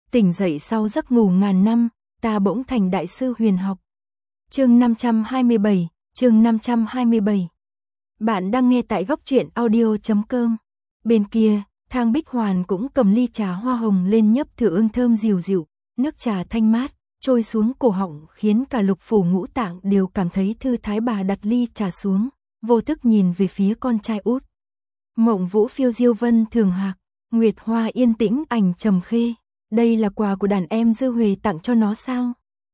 Tỉnh dậy sau giấc ngủ ngàn năm, ta bỗng thành đại sư huyền học. Chương 527, chương 527. Bạn đang nghe tại góc truyện audio.com. Bên kia, Thang Bích Hoàn cũng cầm ly trà hoa hồng lên nhấp thử ương thơm dịu dịu, nước trà thanh mát, trôi xuống cổ họng khiến cả lục phủ ngũ tạng đều cảm thấy thư thái. Bà đặt ly trà xuống, vô thức nhìn về phía con trai út. Mộng vũ phiêu diêu vân thường hạc, nguyệt hoa yên tĩnh ảnh trầm khê. Đây là quà của đàn em Dư Huệ tặng cho nó sao?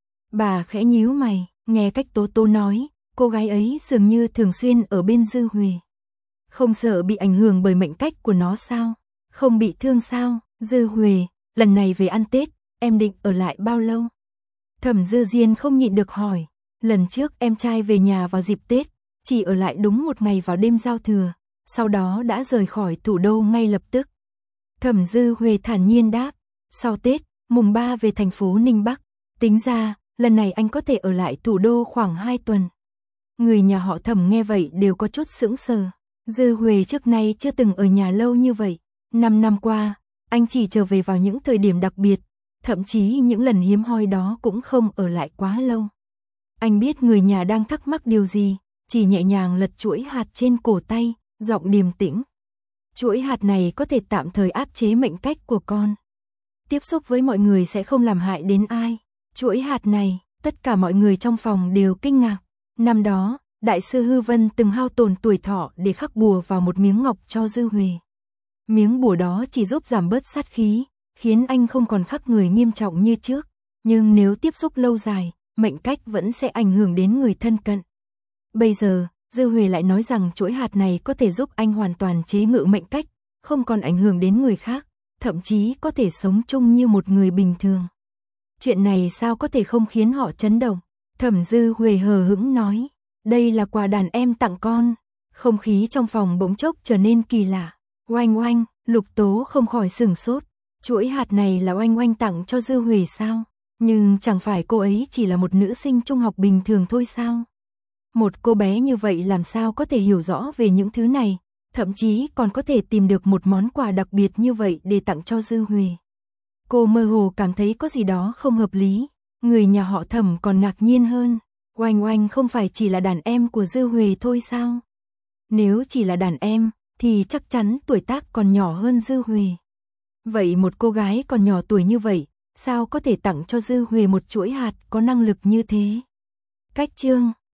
Bà khẽ nhíu mày, nghe cách Tố Tố nói, cô gái ấy dường như thường xuyên ở bên Dư Huệ. Không sợ bị ảnh hưởng bởi mệnh cách của nó sao? Không bị thương sao? Dư Huệ, lần này về ăn Tết, em định ở lại bao lâu? Thẩm Dư Diên không nhịn được hỏi, lần trước em trai về nhà vào dịp Tết, chỉ ở lại đúng một ngày vào đêm giao thừa, sau đó đã rời khỏi thủ đô ngay lập tức. Thẩm Dư Huệ thản nhiên đáp, sau Tết, mùng 3 về thành phố Ninh Bắc, tính ra, lần này anh có thể ở lại thủ đô khoảng 2 tuần. Người nhà họ Thẩm nghe vậy đều có chút sững sờ. Dư Huệ trước nay chưa từng ở nhà lâu như vậy. 5 năm qua, anh chỉ trở về vào những thời điểm đặc biệt, thậm chí những lần hiếm hoi đó cũng không ở lại quá lâu. Anh biết người nhà đang thắc mắc điều gì, chỉ nhẹ nhàng lật chuỗi hạt trên cổ tay, giọng điềm tĩnh. Chuỗi hạt này có thể tạm thời áp chế mệnh cách của con. Tiếp xúc với mọi người sẽ không làm hại đến ai. Chuỗi hạt này, tất cả mọi người trong phòng đều kinh ngạc. Năm đó, Đại sư Hư Vân từng hao tổn tuổi thọ để khắc bùa vào một miếng ngọc cho Dư Huệ. Miếng bùa đó chỉ giúp giảm bớt sát khí, khiến anh không còn khắc người nghiêm trọng như trước. Nhưng nếu tiếp xúc lâu dài, mệnh cách vẫn sẽ ảnh hưởng đến người thân cận. Bây giờ, Dư Huệ lại nói rằng chuỗi hạt này có thể giúp anh hoàn toàn chế ngự mệnh cách, không còn ảnh hưởng đến người khác, thậm chí có thể sống chung như một người bình thường. Chuyện này sao có thể không khiến họ chấn động? Thẩm Dư Huệ hờ hững nói, đây là quà đàn em tặng con. Không khí trong phòng bỗng chốc trở nên kỳ lạ. Oanh oanh, Lục Tố không khỏi sửng sốt. Chuỗi hạt này là Oanh oanh tặng cho Dư Huệ sao? Nhưng chẳng phải cô ấy chỉ là một nữ sinh trung học bình thường thôi sao? Một cô bé như vậy làm sao có thể hiểu rõ về những thứ này, thậm chí còn có thể tìm được một món quà đặc biệt như vậy để tặng cho Dư Huệ. Cô mơ hồ cảm thấy có gì đó không hợp lý, người nhà họ Thẩm còn ngạc nhiên hơn. Oanh oanh không phải chỉ là đàn em của Dư Huệ thôi sao? Nếu chỉ là đàn em, thì chắc chắn tuổi tác còn nhỏ hơn Dư Huệ. Vậy một cô gái còn nhỏ tuổi như vậy, sao có thể tặng cho Dư Huệ một chuỗi hạt có năng lực như thế? Cách chương